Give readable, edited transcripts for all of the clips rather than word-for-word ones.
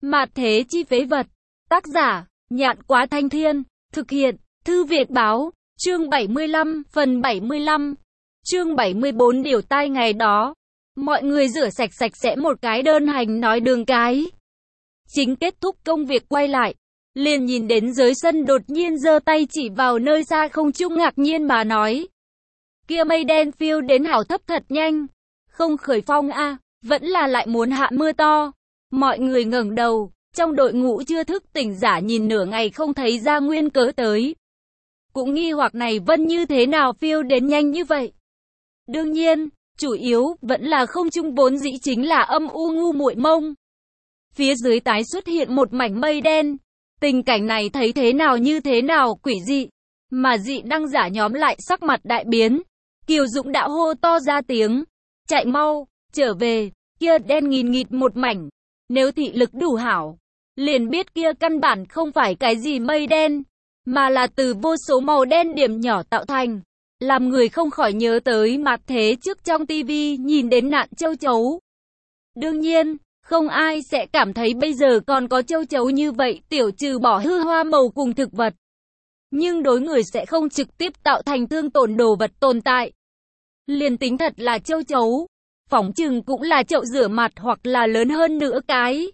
Mạt thế chi phế vật. Tác giả, Nhạn Quá Thanh Thiên. Thực hiện, Thư Việt Báo. Chương 75, phần 75. Chương 74 điều tai ngày đó. Mọi người rửa sạch sẽ một cái đơn hành nói đường cái. Chính kết thúc công việc quay lại. Liền nhìn đến dưới sân đột nhiên giơ tay chỉ vào nơi xa không trung ngạc nhiên mà nói. Kia mây đen phiêu đến hảo thấp thật nhanh. Không khởi phong a, vẫn là lại muốn hạ mưa to. Mọi người ngẩng đầu, trong đội ngũ chưa thức tỉnh giả nhìn nửa ngày không thấy ra nguyên cớ tới. Cũng nghi hoặc này vân như thế nào phiêu đến nhanh như vậy. Đương nhiên, chủ yếu vẫn là không trung vốn dĩ chính là âm u ngu muội mông. Phía dưới tái xuất hiện một mảnh mây đen. Tình cảnh này thấy thế nào như thế nào quỷ dị. Mà dị năng giả nhóm lại sắc mặt đại biến. Kiều Dũng đã hô to ra tiếng. Chạy mau, trở về, kia đen nghìn nghịt một mảnh. Nếu thị lực đủ hảo, liền biết kia căn bản không phải cái gì mây đen, mà là từ vô số màu đen điểm nhỏ tạo thành. Làm người không khỏi nhớ tới mặt thế trước trong tivi nhìn đến nạn châu chấu. Đương nhiên, không ai sẽ cảm thấy bây giờ còn có châu chấu như vậy tiểu trừ bỏ hư hoa màu cùng thực vật. Nhưng đối người sẽ không trực tiếp tạo thành thương tổn đồ vật tồn tại. Liền tính thật là châu chấu, phỏng chừng cũng là chậu rửa mặt hoặc là lớn hơn nữa cái.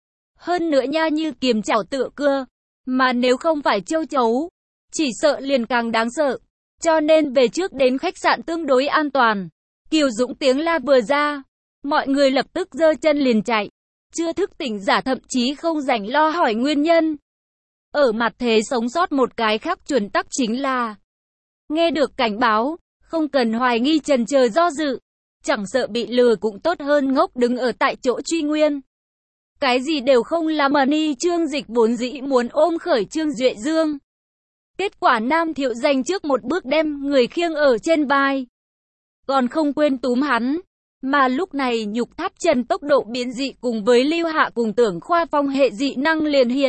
Hơn nữa nha như kiềm chảo tựa cưa. Mà nếu không phải châu chấu, chỉ sợ liền càng đáng sợ. Cho nên về trước đến khách sạn tương đối an toàn. Kiều Dũng tiếng la vừa ra, mọi người lập tức giơ chân liền chạy. Chưa thức tỉnh giả thậm chí không rảnh lo hỏi nguyên nhân. Ở mặt thế sống sót một cái khác chuẩn tắc chính là nghe được cảnh báo, không cần hoài nghi chần chờ do dự. Chẳng sợ bị lừa cũng tốt hơn ngốc đứng ở tại chỗ truy nguyên. Cái gì đều không làm ni Trương Dịch vốn dĩ muốn ôm khởi Trương Duệ Dương. Kết quả Nam Thiệu giành trước một bước đem người khiêng ở trên vai. Còn không quên túm hắn. Mà lúc này nhục tháp trần tốc độ biến dị cùng với Lưu Hạ cùng Tưởng Khoa Phong hệ dị năng liền hiện.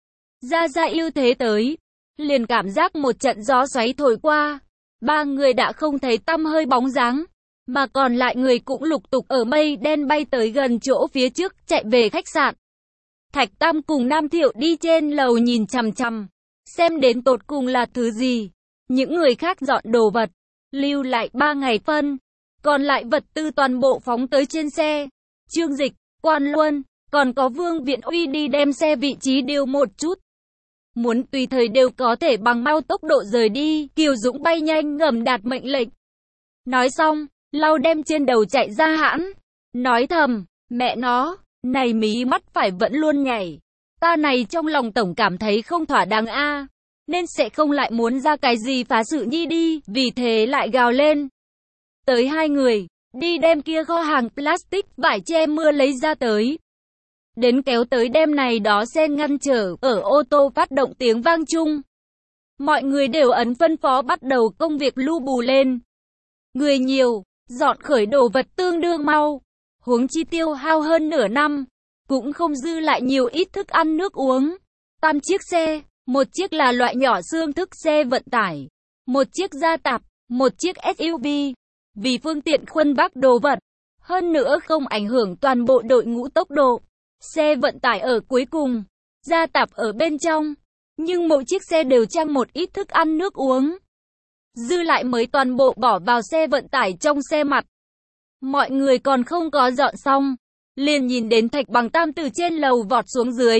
Ra ưu thế tới. Liền cảm giác một trận gió xoáy thổi qua. Ba người đã không thấy tăm hơi bóng dáng. Mà còn lại người cũng lục tục ở mây đen bay tới gần chỗ phía trước chạy về khách sạn. Thạch Tam cùng Nam Thiệu đi trên lầu nhìn chằm chằm. Xem đến tột cùng là thứ gì. Những người khác dọn đồ vật. Lưu lại 3 ngày phân. Còn lại vật tư toàn bộ phóng tới trên xe. Trương Dịch, Quan Luân, còn có Vương Viện Uy đi đem xe vị trí điều một chút. Muốn tùy thời đều có thể bằng mau tốc độ rời đi. Kiều Dũng bay nhanh ngầm đạt mệnh lệnh. Nói xong, lau đem trên đầu chạy ra hãn. Nói thầm, mẹ nó, này mí mắt phải vẫn luôn nhảy. Ta này trong lòng tổng cảm thấy không thỏa đáng a, nên sẽ không lại muốn ra cái gì phá sự nhi đi, vì thế lại gào lên. Tới 2 người, đi đem kia kho hàng plastic vải che mưa lấy ra tới. Đến kéo tới đem này đó xe ngăn trở ở ô tô phát động tiếng vang chung. Mọi người đều ấn phân phó bắt đầu công việc lu bù lên. Người nhiều, dọn khởi đồ vật tương đương mau. Huống chi tiêu hao hơn nửa năm. Cũng không dư lại nhiều ít thức ăn nước uống. 8 chiếc xe, một chiếc là loại nhỏ xương thức xe vận tải, một chiếc gia tạp, một chiếc SUV. Vì phương tiện khuân vác đồ vật, hơn nữa không ảnh hưởng toàn bộ đội ngũ tốc độ. Xe vận tải ở cuối cùng, gia tạp ở bên trong. Nhưng mỗi chiếc xe đều trang một ít thức ăn nước uống. Dư lại mới toàn bộ bỏ vào xe vận tải trong xe mặt. Mọi người còn không có dọn xong. Liền nhìn đến Thạch Bằng Tam từ trên lầu vọt xuống dưới.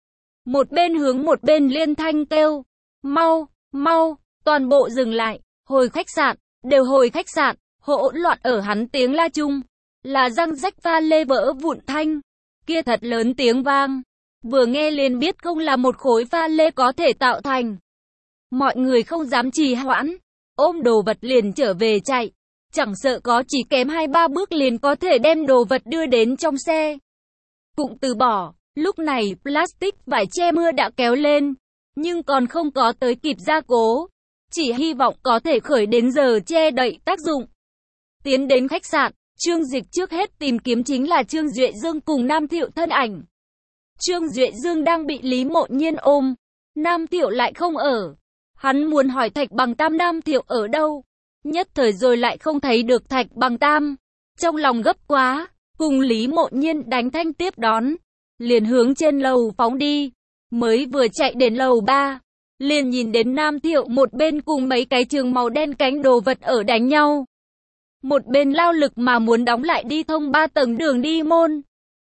Một bên hướng một bên liên thanh kêu. Mau, mau, toàn bộ dừng lại. Hồi khách sạn, đều hồi khách sạn. Hỗn loạn ở hắn tiếng la chung. Là răng rách pha lê vỡ vụn thanh. Kia thật lớn tiếng vang. Vừa nghe liền biết không là một khối pha lê có thể tạo thành. Mọi người không dám trì hoãn. Ôm đồ vật liền trở về chạy. Chẳng sợ có chỉ kém 2-3 bước liền có thể đem đồ vật đưa đến trong xe. Cũng từ bỏ, lúc này plastic vải che mưa đã kéo lên, nhưng còn không có tới kịp gia cố. Chỉ hy vọng có thể khởi đến giờ che đậy tác dụng. Tiến đến khách sạn, Trương Dịch trước hết tìm kiếm chính là Trương Duệ Dương cùng Nam Thiệu thân ảnh. Trương Duệ Dương đang bị Lý Mộ Nhiên ôm, Nam Thiệu lại không ở. Hắn muốn hỏi Thạch Bằng Tam Nam Thiệu ở đâu. Nhất thời rồi lại không thấy được Thạch Bằng Tam. Trong lòng gấp quá, cùng Lý Mộ Nhiên đánh thanh tiếp đón. liền hướng trên lầu phóng đi. Mới vừa chạy đến lầu 3, liền nhìn đến Nam Thiệu một bên cùng mấy cái trường màu đen cánh đồ vật ở đánh nhau. Một bên lao lực mà muốn đóng lại đi thông 3 tầng đường đi môn.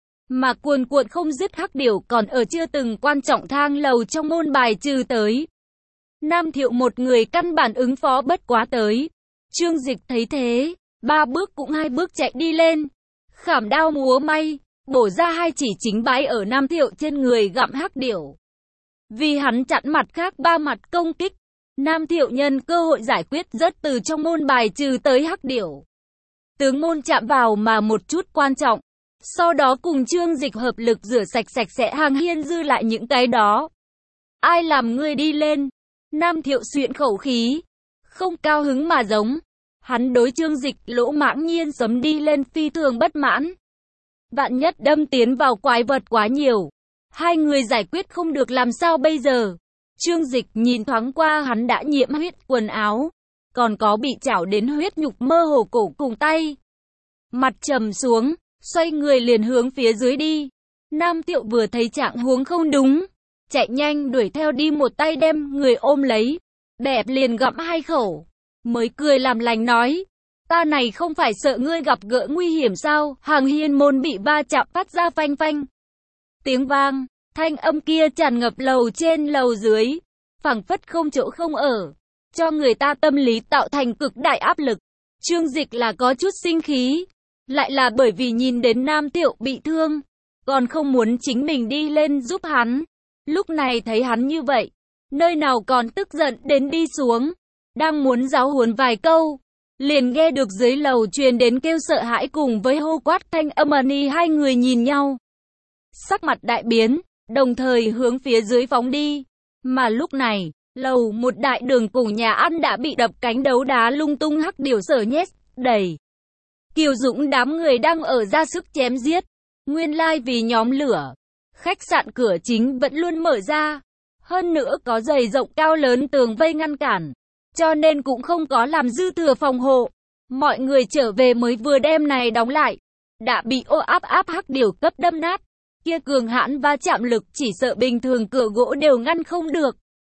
Mà cuồn cuộn không dứt hắc điểu còn ở chưa từng quan trọng thang lầu trong môn bài trừ tới. Nam Thiệu một người căn bản ứng phó bất quá tới. Trương Dịch thấy thế, 3 bước cũng 2 bước chạy đi lên. Khảm đao múa may, bổ ra 2 chỉ chính bái ở Nam Thiệu trên người gặm hắc điểu. Vì hắn chặn mặt khác 3 mặt công kích, Nam Thiệu nhân cơ hội giải quyết rớt từ trong môn bài trừ tới hắc điểu. Tướng môn chạm vào mà một chút quan trọng. Sau đó cùng Trương Dịch hợp lực rửa sạch sẽ hàng hiên dư lại những cái đó. Ai làm ngươi đi lên? Nam Thiệu xuyện khẩu khí, không cao hứng mà giống. Hắn đối Trương Dịch lỗ mãng nhiên sấm đi lên phi thường bất mãn. Vạn nhất đâm tiến vào quái vật quá nhiều, hai người giải quyết không được làm sao bây giờ? Trương Dịch nhìn thoáng qua hắn đã nhiễm huyết quần áo, còn có bị chảo đến huyết nhục mơ hồ cổ cùng tay. Mặt trầm xuống, xoay người liền hướng phía dưới đi. Nam Thiệu vừa thấy trạng huống không đúng, chạy nhanh đuổi theo đi một tay đem người ôm lấy, bẹp liền gặm 2 khẩu, mới cười làm lành nói, ta này không phải sợ ngươi gặp gỡ nguy hiểm sao? Hàng hiên môn bị va chạm phát ra phanh phanh. Tiếng vang, thanh âm kia tràn ngập lầu trên lầu dưới, phảng phất không chỗ không ở, cho người ta tâm lý tạo thành cực đại áp lực. Trương Dịch là có chút sinh khí, lại là bởi vì nhìn đến Nam Thiệu bị thương, còn không muốn chính mình đi lên giúp hắn. Lúc này thấy hắn như vậy, nơi nào còn tức giận đến đi xuống, đang muốn giáo huấn vài câu, liền nghe được dưới lầu truyền đến kêu sợ hãi cùng với hô quát thanh âm ni. Hai người nhìn nhau, sắc mặt đại biến, đồng thời hướng phía dưới phóng đi. Mà lúc này, lầu một đại đường cùng nhà ăn đã bị đập cánh đấu đá lung tung hắc điểu sở nhét đầy. Kiều Dũng đám người đang ở ra sức chém giết. Nguyên lai vì nhóm lửa, khách sạn cửa chính vẫn luôn mở ra, hơn nữa có dày rộng cao lớn tường vây ngăn cản, cho nên cũng không có làm dư thừa phòng hộ. Mọi người trở về mới vừa đem này đóng lại, đã bị ô áp hắc điểu cấp đâm nát. Kia cường hãn va chạm lực chỉ sợ bình thường cửa gỗ đều ngăn không được.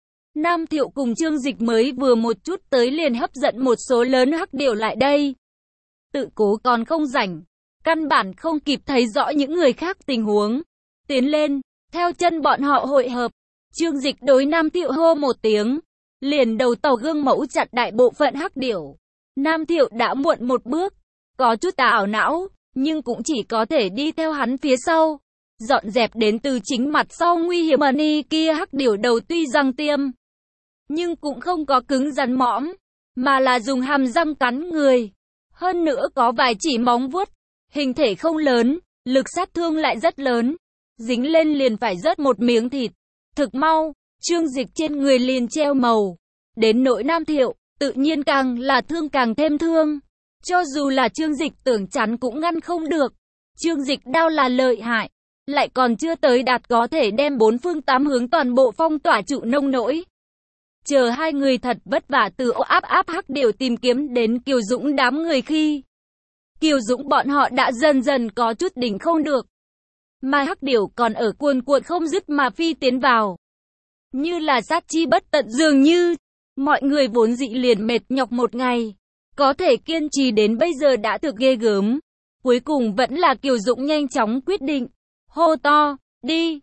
Nam Thiệu cùng Trương Dịch mới vừa một chút tới liền hấp dẫn một số lớn hắc điểu lại đây. Tự cố còn không rảnh, căn bản không kịp thấy rõ những người khác tình huống. Tiến lên, theo chân bọn họ hội hợp. Trương Dịch đối Nam Thiệu hô một tiếng, liền đầu tàu gương mẫu chặt đại bộ phận hắc điểu. Nam Thiệu đã muộn một bước, có chút ảo não, nhưng cũng chỉ có thể đi theo hắn phía sau, dọn dẹp đến từ chính mặt sau nguy hiểm ni kia hắc điểu đầu. Tuy răng tiêm, nhưng cũng không có cứng rắn mõm, mà là dùng hàm răng cắn người. Hơn nữa có vài chỉ móng vuốt, hình thể không lớn, lực sát thương lại rất lớn, dính lên liền phải rớt một miếng thịt. Thực mau, Trương Dịch trên người liền treo màu. Đến nỗi Nam Thiệu, tự nhiên càng là thương càng thêm thương. Cho dù là Trương Dịch tưởng chắn cũng ngăn không được. Trương Dịch đao là lợi hại, lại còn chưa tới đạt có thể đem 4 phương 8 hướng toàn bộ phong tỏa trụ nông nỗi. Chờ hai người thật vất vả từ ô áp hắc điểu tìm kiếm đến Kiều Dũng đám người khi Kiều Dũng bọn họ đã dần dần có chút đỉnh không được. Mà hắc điểu còn ở cuồn cuộn không dứt mà phi tiến vào. Như là sát chi bất tận dường như. Mọi người vốn dị liền mệt nhọc một ngày. Có thể kiên trì đến bây giờ đã thực ghê gớm. Cuối cùng vẫn là Kiều Dũng nhanh chóng quyết định. Hô to, đi,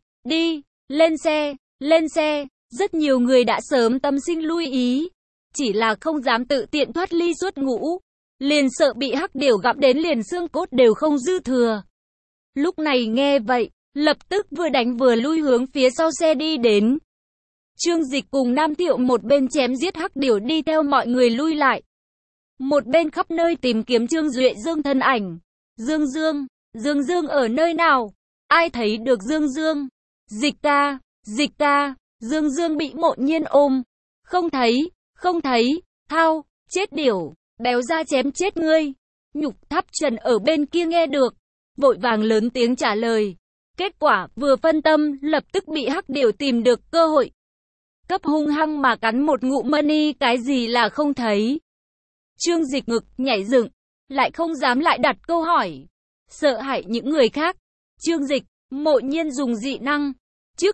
lên xe. Rất nhiều người đã sớm tâm sinh lui ý. Chỉ là không dám tự tiện thoát ly xuất ngũ. Liền sợ bị hắc điểu gặm đến liền xương cốt đều không dư thừa. Lúc này nghe vậy, lập tức vừa đánh vừa lui hướng phía sau xe đi đến. Trương Dịch cùng Nam Thiệu một bên chém giết hắc điểu đi theo mọi người lui lại. Một bên khắp nơi tìm kiếm Trương Duệ Dương thân ảnh. Dương Dương ở nơi nào? Ai thấy được Dương Dương? Dịch ca, Dương Dương bị Mộ Nhiên ôm. Không thấy, thao, chết điểu, béo ra chém chết ngươi. Nhục Tháp Trần ở bên kia nghe được, vội vàng lớn tiếng trả lời. Kết quả vừa phân tâm, lập tức bị hắc điểu tìm được cơ hội. Cấp hung hăng mà cắn một ngụm money. Cái gì là không thấy? Trương Dịch ngực nhảy dựng, lại không dám lại đặt câu hỏi, sợ hãi những người khác. Trương Dịch, Mộ Nhiên dùng dị năng. Trước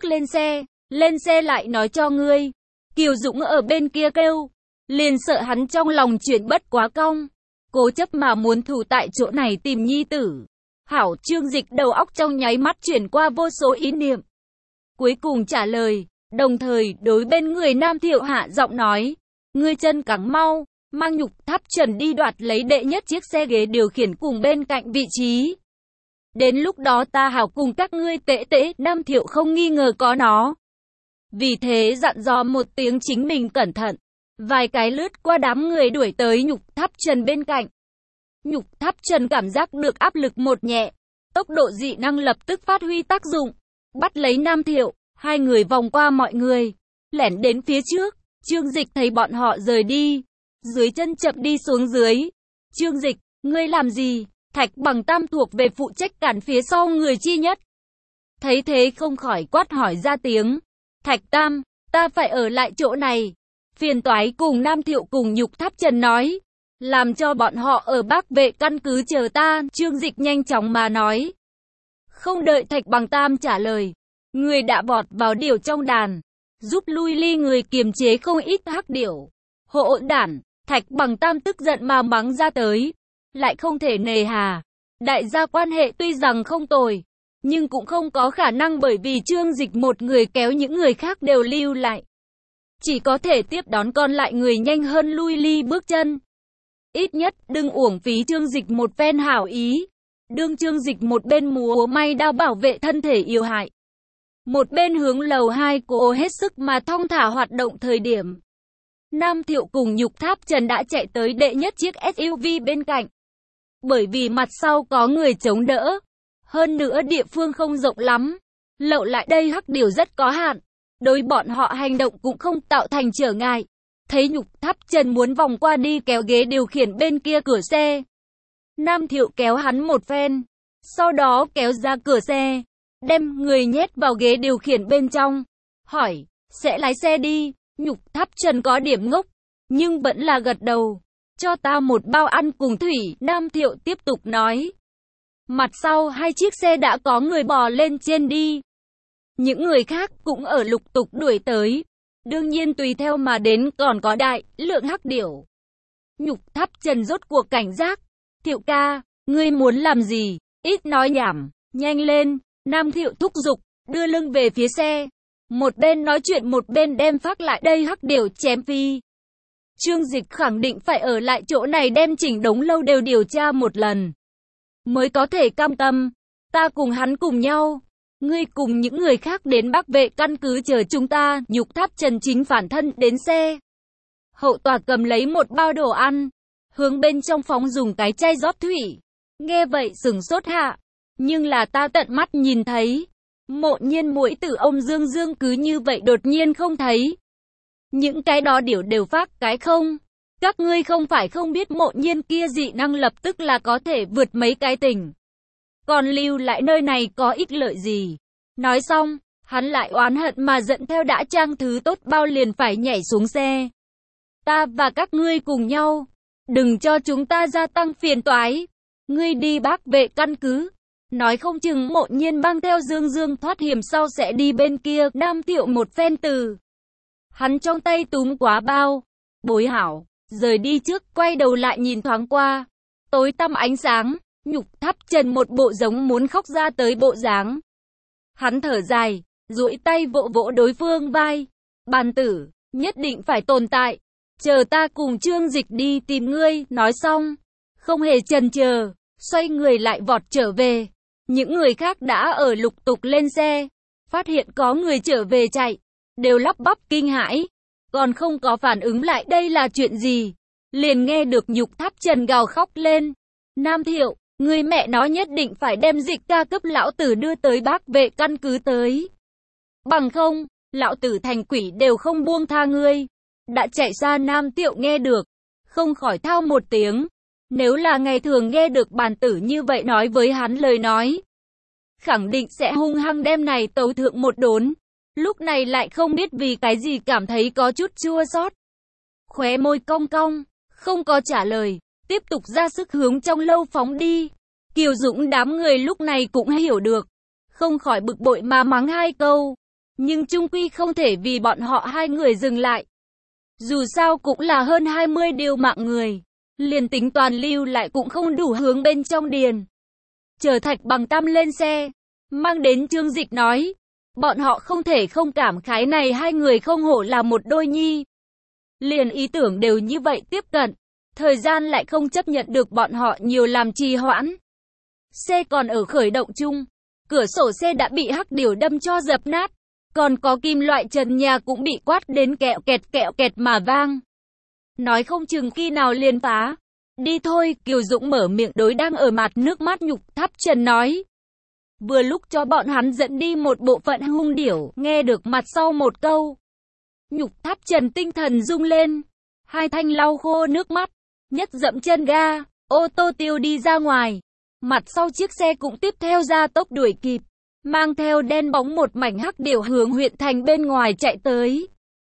lên xe lại nói cho ngươi. Kiều Dũng ở bên kia kêu. Liền sợ hắn trong lòng chuyển bất quá cong. Cố chấp mà muốn thủ tại chỗ này tìm nhi tử. Hảo, Trương Dịch đầu óc trong nháy mắt chuyển qua vô số ý niệm. Cuối cùng trả lời, đồng thời đối bên người Nam Thiệu hạ giọng nói. Ngươi chân cẳng mau, mang Nhục Tháp Trần đi đoạt lấy đệ nhất chiếc xe ghế điều khiển cùng bên cạnh vị trí. Đến lúc đó ta hảo cùng các ngươi tễ. Nam Thiệu không nghi ngờ có nó. Vì thế dặn dò một tiếng chính mình cẩn thận. Vài cái lướt qua đám người đuổi tới Nhục Tháp Trần bên cạnh. Nhục Tháp Trần cảm giác được áp lực một nhẹ. Tốc độ dị năng lập tức phát huy tác dụng. Bắt lấy Nam Thiệu, hai người vòng qua mọi người. Lẻn đến phía trước. Trương Dịch thấy bọn họ rời đi. Dưới chân chậm đi xuống dưới. Trương Dịch, ngươi làm gì? Thạch Bằng Tam thuộc về phụ trách cản phía sau người chi nhất. Thấy thế không khỏi quát hỏi ra tiếng. Thạch Tam, ta phải ở lại chỗ này. Phiền toái cùng Nam Thiệu cùng Nhục Tháp Trần nói. Làm cho bọn họ ở Bắc Vệ căn cứ chờ ta. Trương Dịch nhanh chóng mà nói. Không đợi Thạch Bằng Tam trả lời. Người đã vọt vào điểu trong đàn. Giúp lui ly người kiềm chế không ít hắc điểu. Hỗn đản, Thạch Bằng Tam tức giận mà mắng ra tới. Lại không thể nề hà. Đại gia quan hệ tuy rằng không tồi, nhưng cũng không có khả năng bởi vì Trương Dịch một người kéo những người khác đều lưu lại. Chỉ có thể tiếp đón còn lại người nhanh hơn lui ly bước chân. Ít nhất đừng uổng phí Trương Dịch một phen hảo ý. Đương Trương Dịch một bên múa may đao bảo vệ thân thể yếu hại. Một bên hướng lầu 2 cố hết sức mà thong thả hoạt động thời điểm. Nam Thiệu cùng Nhục Tháp Trần đã chạy tới đệ nhất chiếc SUV bên cạnh. Bởi vì mặt sau có người chống đỡ. Hơn nữa địa phương không rộng lắm. Lậu lại đây hắc điều rất có hạn. Đối bọn họ hành động cũng không tạo thành trở ngại. Thấy Nhục Tháp Trần muốn vòng qua đi kéo ghế điều khiển bên kia cửa xe. Nam Thiệu kéo hắn một phen. Sau đó kéo ra cửa xe. Đem người nhét vào ghế điều khiển bên trong. Hỏi, sẽ lái xe đi. Nhục Tháp Trần có điểm ngốc. Nhưng vẫn là gật đầu. Cho ta một bao ăn cùng thủy. Nam Thiệu tiếp tục nói. Mặt sau hai chiếc xe đã có người bò lên trên đi. Những người khác cũng ở lục tục đuổi tới. Đương nhiên tùy theo mà đến còn có đại lượng hắc điểu. Nhục Tháp Trần rốt cuộc cảnh giác. Thiệu ca, ngươi muốn làm gì? Ít nói nhảm, nhanh lên. Nam Thiệu thúc giục, đưa lưng về phía xe. Một bên nói chuyện một bên đem phát lại đây hắc điểu chém phi. Trương Dịch khẳng định phải ở lại chỗ này đem chỉnh đống lâu đều điều tra một lần. Mới có thể cam tâm. Ta cùng hắn cùng nhau. Ngươi cùng những người khác đến Bắc Vệ căn cứ chờ chúng ta. Nhục Tháp Trần chính phản thân đến xe. Hậu tòa cầm lấy một bao đồ ăn. Hướng bên trong phóng dùng cái chai rót thủy. Nghe vậy sửng sốt hạ. Nhưng là ta tận mắt nhìn thấy. Mộ Nhiên muội tử ông Dương Dương cứ như vậy đột nhiên không thấy. Những cái đó điểu đều phát cái không. Các ngươi không phải không biết Mộ Nhiên kia dị năng lập tức là có thể vượt mấy cái tỉnh. Còn lưu lại nơi này có ích lợi gì? Nói xong, hắn lại oán hận mà dẫn theo đã trang thứ tốt bao liền phải nhảy xuống xe. Ta và các ngươi cùng nhau. Đừng cho chúng ta gia tăng phiền toái. Ngươi đi Bắc Vệ căn cứ. Nói không chừng Mộ Nhiên mang theo Dương Dương thoát hiểm sau sẽ đi bên kia. Nam Thiệu một phen từ. Hắn trong tay túm quá bao. Bối hảo. Rời đi trước quay đầu lại nhìn thoáng qua. Tối tăm ánh sáng. Nhục Tháp Trần một bộ giống muốn khóc ra tới bộ dáng. Hắn thở dài. Duỗi tay vỗ vỗ đối phương vai. Bàn tử. Nhất định phải tồn tại. Chờ ta cùng Trương Dịch đi tìm ngươi. Nói xong. Không hề chần chờ. Xoay người lại vọt trở về. Những người khác đã ở lục tục lên xe. Phát hiện có người trở về chạy. Đều lắp bắp kinh hãi. Còn không có phản ứng lại đây là chuyện gì. Liền nghe được Nhục Tháp Trần gào khóc lên. Nam Thiệu, người mẹ nó nhất định phải đem Dịch ca cấp lão tử đưa tới Bắc Vệ căn cứ tới. Bằng không, lão tử thành quỷ đều không buông tha ngươi. Đã chạy xa. Nam Thiệu nghe được. Không khỏi thao một tiếng. Nếu là ngày thường nghe được bàn tử như vậy nói với hắn lời nói. Khẳng định sẽ hung hăng đem này tấu thượng một đốn. Lúc này lại không biết vì cái gì cảm thấy có chút chua xót. Khóe môi cong cong, không có trả lời, tiếp tục ra sức hướng trong lâu phóng đi. Kiều Dũng đám người lúc này cũng hiểu được. không khỏi bực bội mà mắng hai câu. Nhưng chung quy không thể vì bọn họ hai người dừng lại. Dù sao cũng là hơn 20 điều mạng người. Liền tính toàn lưu lại cũng không đủ hướng bên trong điền. Chờ Thạch Bằng Tam lên xe, mang đến Trương Dịch nói. Bọn họ không thể không cảm khái này hai người không hổ là một đôi nhi. Liền ý tưởng đều như vậy tiếp cận. Thời gian lại không chấp nhận được bọn họ nhiều làm trì hoãn. Xe còn ở khởi động chung. Cửa sổ xe đã bị hắc điểu đâm cho dập nát. Còn có kim loại trần nhà cũng bị quát đến kẹo kẹt mà vang. Nói không chừng khi nào liền phá. Đi thôi, Kiều Dũng mở miệng đối đang ở mặt nước mắt Nhục Tháp Trần nói. Vừa lúc cho bọn hắn dẫn đi một bộ phận hung điểu, nghe được mặt sau một câu. Nhục Tháp Trần tinh thần rung lên. Hai thanh lau khô nước mắt, nhất dậm chân ga, ô tô tiêu đi ra ngoài. Mặt sau chiếc xe cũng tiếp theo ra tốc đuổi kịp. Mang theo đen bóng một mảnh hắc điểu hướng huyện thành bên ngoài chạy tới.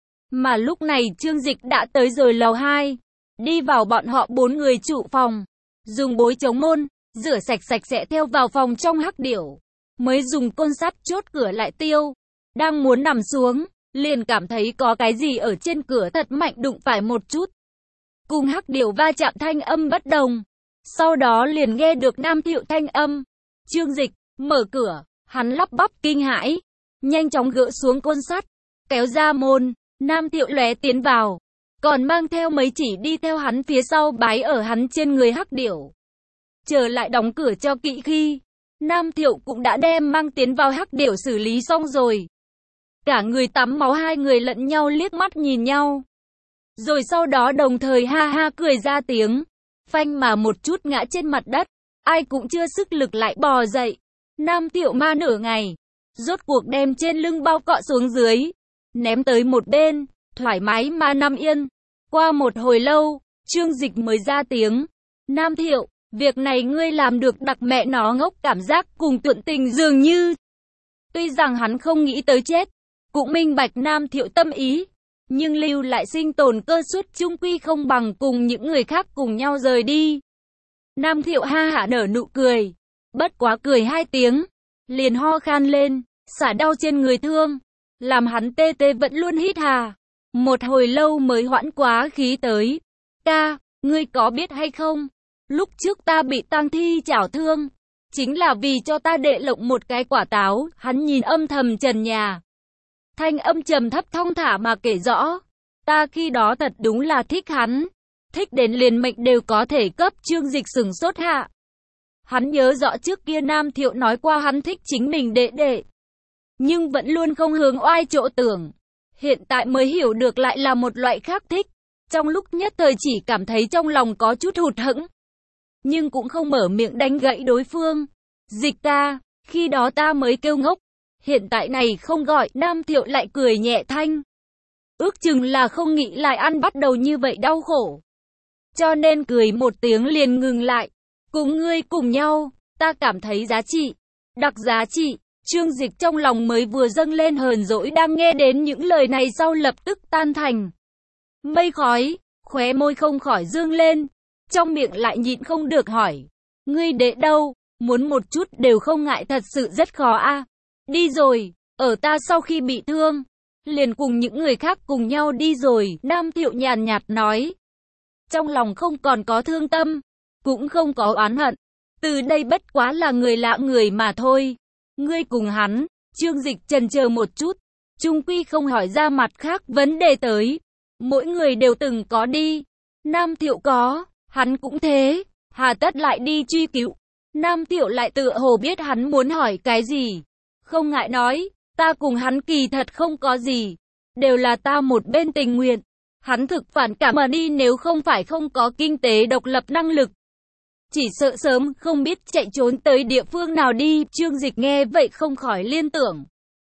Mà lúc này Trương Dịch đã tới rồi lầu 2. Đi vào bọn họ 4 người trụ phòng. Dùng bối chống môn, rửa sạch sẽ theo vào phòng trong hắc điểu. Mới dùng côn sắt chốt cửa lại tiêu. Đang muốn nằm xuống, liền cảm thấy có cái gì ở trên cửa thật mạnh đụng phải một chút. Cùng hắc điểu va chạm thanh âm bất đồng. Sau đó liền nghe được Nam Thiệu thanh âm. Trương Dịch, mở cửa. Hắn lắp bắp kinh hãi, nhanh chóng gỡ xuống côn sắt, kéo ra môn, Nam Thiệu lóe tiến vào, còn mang theo mấy chỉ đi theo hắn phía sau bái ở hắn trên người hắc điểu. Trở lại đóng cửa cho kỹ khi, Nam Thiệu cũng đã đem mang tiến vào hắc điểu xử lý xong rồi. Cả người tắm máu hai người lẫn nhau liếc mắt nhìn nhau. Rồi sau đó đồng thời ha ha cười ra tiếng, phanh mà một chút ngã trên mặt đất, ai cũng chưa sức lực lại bò dậy. Nam Thiệu ma nửa ngày, rốt cuộc đem trên lưng bao cọ xuống dưới, ném tới một bên, thoải mái mà nằm yên. Qua một hồi lâu, Trương Dịch mới ra tiếng. Nam Thiệu, việc này ngươi làm được đặc mẹ nó ngốc, cảm giác cùng Tuận Tình dường như. Tuy rằng hắn không nghĩ tới chết, cũng minh bạch Nam Thiệu tâm ý, nhưng lưu lại sinh tồn cơ suất chung quy không bằng cùng những người khác cùng nhau rời đi. Nam Thiệu ha hả nở nụ cười. Bất quá cười hai tiếng, liền ho khan lên, xả đau trên người thương, làm hắn tê vẫn luôn hít hà. Một hồi lâu mới hoãn quá khí tới. Ca, ngươi có biết hay không? Lúc trước ta bị tang thi chảo thương, chính là vì cho ta đệ lộng một cái quả táo. Hắn nhìn âm thầm trần nhà. Thanh âm trầm thấp thong thả mà kể rõ. Ta khi đó thật đúng là thích hắn. Thích đến liền mệnh đều có thể cấp. Trương Dịch sửng sốt hạ. Hắn nhớ rõ trước kia Nam Thiệu nói qua hắn thích chính mình đệ đệ. Nhưng vẫn luôn không hướng oai chỗ tưởng. Hiện tại mới hiểu được lại là một loại khác thích. Trong lúc nhất thời chỉ cảm thấy trong lòng có chút hụt hẫng. Nhưng cũng không mở miệng đánh gãy đối phương. Dịch ca, khi đó ta mới kêu ngốc. Hiện tại này không gọi. Nam Thiệu lại cười nhẹ thanh. Ước chừng là không nghĩ lại ăn bắt đầu như vậy đau khổ. Cho nên cười một tiếng liền ngừng lại. Cùng ngươi cùng nhau, ta cảm thấy giá trị, đặc giá trị. Trương Dịch trong lòng mới vừa dâng lên hờn dỗi, đang nghe đến những lời này sau lập tức tan thành mây khói, khóe môi không khỏi dương lên, trong miệng lại nhịn không được hỏi, ngươi đệ đâu, muốn một chút đều không ngại, thật sự rất khó a. Đi rồi, ở ta sau khi bị thương, liền cùng những người khác cùng nhau đi rồi. Nam Thiệu nhàn nhạt nói, trong lòng không còn có thương tâm, cũng không có oán hận, từ đây bất quá là người lạ người mà thôi. Ngươi cùng hắn. Trương Dịch chần chờ một chút, chung quy không hỏi ra mặt khác vấn đề tới. Mỗi người đều từng có đi. Nam Thiệu có, hắn cũng thế, hà tất lại đi truy cứu. Nam Thiệu lại tựa hồ biết hắn muốn hỏi cái gì, không ngại nói, ta cùng hắn kỳ thật không có gì, đều là ta một bên tình nguyện. Hắn thực phản cảm mà đi, nếu không phải không có kinh tế độc lập năng lực, chỉ sợ sớm không biết chạy trốn tới địa phương nào đi. Trương Dịch nghe vậy không khỏi liên tưởng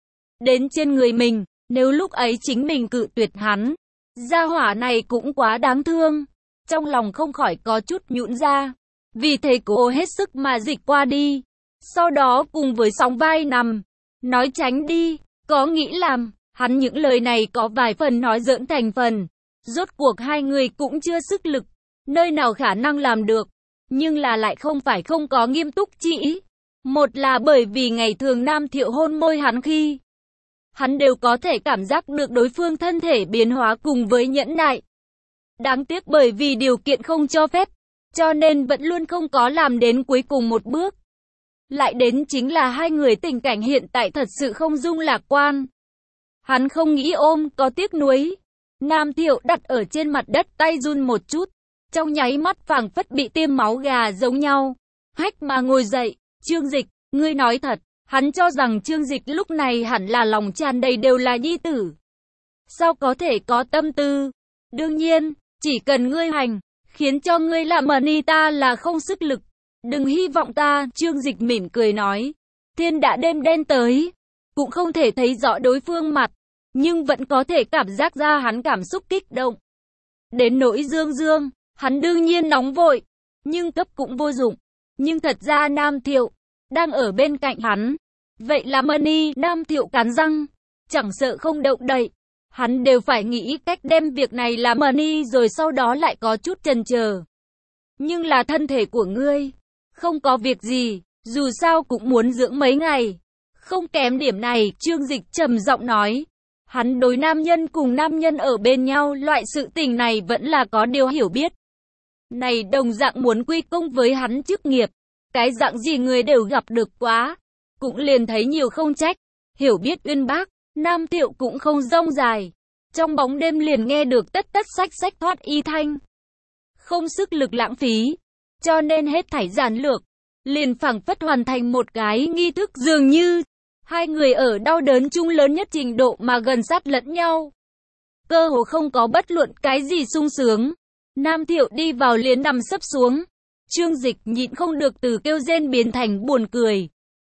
đến trên người mình, nếu lúc ấy chính mình cự tuyệt hắn, gia hỏa này cũng quá đáng thương. Trong lòng không khỏi có chút nhũn ra, vì thế cố hết sức mà dịch qua đi. Sau đó cùng với sóng vai nằm, nói tránh đi, có nghĩ làm, hắn những lời này có vài phần nói giỡn thành phần. Rốt cuộc hai người cũng chưa sức lực, nơi nào khả năng làm được. Nhưng là lại không phải không có nghiêm túc chỉ ý. Một là bởi vì ngày thường Nam Thiệu hôn môi hắn khi hắn đều có thể cảm giác được đối phương thân thể biến hóa cùng với nhẫn nại. Đáng tiếc bởi vì điều kiện không cho phép, cho nên vẫn luôn không có làm đến cuối cùng một bước. Lại đến chính là hai người tình cảnh hiện tại thật sự không dung lạc quan. Hắn không nghĩ ôm, có tiếc nuối. Nam Thiệu đặt ở trên mặt đất, tay run một chút, trong nháy mắt phảng phất bị tiêm máu gà giống nhau. Hách mà ngồi dậy, Trương Dịch, ngươi nói thật, hắn cho rằng Trương Dịch lúc này hẳn là lòng tràn đầy đều là nhi tử. Sao có thể có tâm tư? Đương nhiên, chỉ cần ngươi hành, khiến cho ngươi làm mani ta là không sức lực. Đừng hy vọng ta, Trương Dịch mỉm cười nói. Thiên đã đêm đen tới, cũng không thể thấy rõ đối phương mặt, nhưng vẫn có thể cảm giác ra hắn cảm xúc kích động. Đến nỗi Dương Dương, hắn đương nhiên nóng vội, nhưng cấp cũng vô dụng. Nhưng thật ra Nam Thiệu đang ở bên cạnh hắn. Vậy là mani, Nam Thiệu cắn răng, chẳng sợ không động đậy. Hắn đều phải nghĩ cách đem việc này làm mani rồi sau đó lại có chút chần chờ. Nhưng là thân thể của ngươi, không có việc gì, dù sao cũng muốn dưỡng mấy ngày. Không kém điểm này, Trương Dịch trầm giọng nói. Hắn đối nam nhân cùng nam nhân ở bên nhau, loại sự tình này vẫn là có điều hiểu biết. Này đồng dạng muốn quy công với hắn chức nghiệp. Cái dạng gì người đều gặp được quá. Cũng liền thấy nhiều không trách. Hiểu biết uyên bác, Nam Thiệu cũng không rông dài. Trong bóng đêm liền nghe được tất tất sách sách thoát y thanh. Không sức lực lãng phí. Cho nên hết thảy giản lược. Liền phảng phất hoàn thành một cái nghi thức dường như. Hai người ở đau đớn chung lớn nhất trình độ mà gần sát lẫn nhau. Cơ hồ không có bất luận cái gì sung sướng. Nam Thiệu đi vào liền nằm sấp xuống. Trương Dịch nhịn không được từ kêu rên biến thành buồn cười.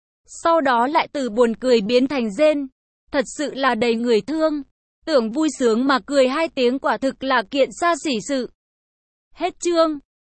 Sau đó lại từ buồn cười biến thành rên. Thật sự là đầy người thương. Tưởng vui sướng mà cười hai tiếng quả thực là kiện xa xỉ sự. Hết chương.